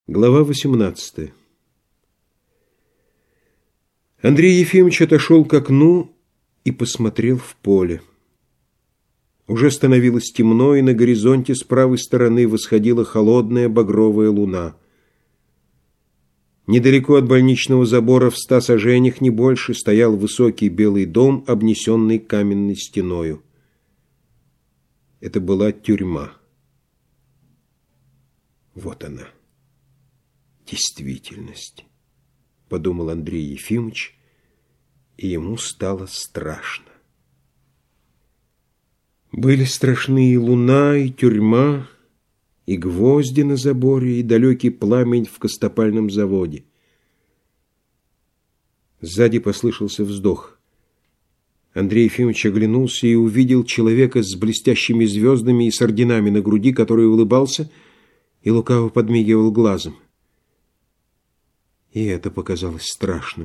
Глава 18. Андрей Ефимович отошел к окну и посмотрел в поле. Уже становилось темно, и на горизонте с правой стороны восходила холодная багровая луна. Недалеко от больничного забора в 100 саженях, не больше, стоял высокий белый дом, обнесенный каменной стеною. Это была тюрьма. Вот она. Действительность, подумал Андрей Ефимович, и ему стало страшно. Были страшны и луна, и тюрьма, и гвозди на заборе, и далекий пламень в костопальном заводе. Сзади послышался вздох. Андрей Ефимович оглянулся и увидел человека с блестящими звездами и с орденами на груди, который улыбался и лукаво подмигивал глазом. И это показалось страшным.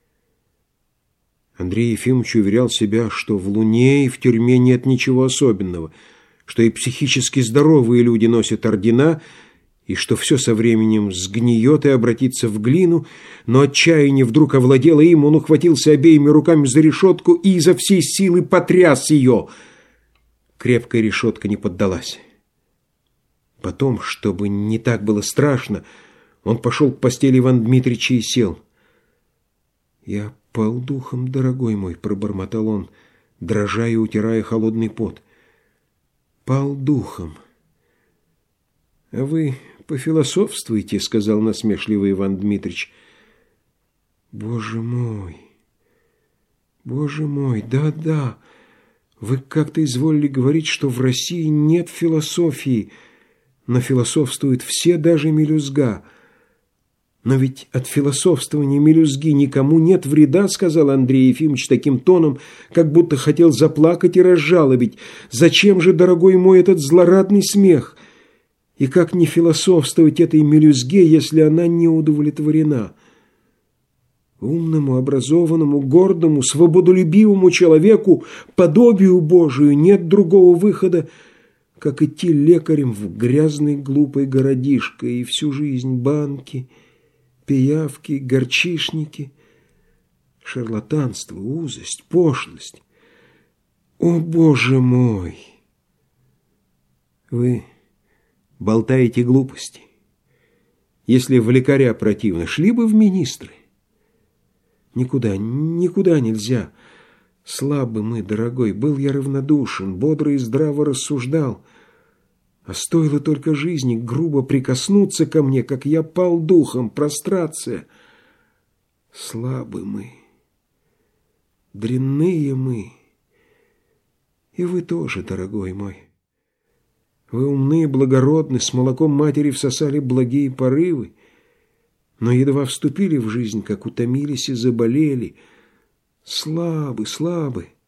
Андрей Ефимович уверял себя, что в луне и в тюрьме нет ничего особенного, что и психически здоровые люди носят ордена, и что все со временем сгниет и обратится в глину, но отчаяние вдруг овладело им, он ухватился обеими руками за решетку и изо всей силы потряс ее. Крепкая решетка не поддалась. Потом, чтобы не так было страшно, он пошел к постели Ивана Дмитрича и сел. «Я пал духом, дорогой мой», — пробормотал он, дрожа и утирая холодный пот. «Пал духом». «А вы пофилософствуйте», — сказал насмешливый Иван Дмитрич. «Боже мой, да, вы как-то изволили говорить, что в России нет философии, но философствуют все, даже мелюзга». «Но ведь от философствования мелюзги никому нет вреда», — сказал Андрей Ефимович таким тоном, как будто хотел заплакать и разжалобить. «Зачем же, дорогой мой, этот злорадный смех? И как не философствовать этой мелюзге, если она не удовлетворена? Умному, образованному, гордому, свободолюбивому человеку, подобию Божию, нет другого выхода, как идти лекарем в грязный глупый городишко и всю жизнь банки, пиявки, горчишники, шарлатанство, узость, пошлость. О, Боже мой! Вы болтаете глупости. Если в лекаря противно, шли бы в министры. Никуда нельзя. Слабы мы, дорогой, был я равнодушен, бодро и здраво рассуждал. А стоило только жизни грубо прикоснуться ко мне, как я пал духом, прострация. Слабы мы, дрянные мы. И вы тоже, дорогой мой. Вы умны и благородны, с молоком матери всосали благие порывы, но едва вступили в жизнь, как утомились и заболели. Слабы.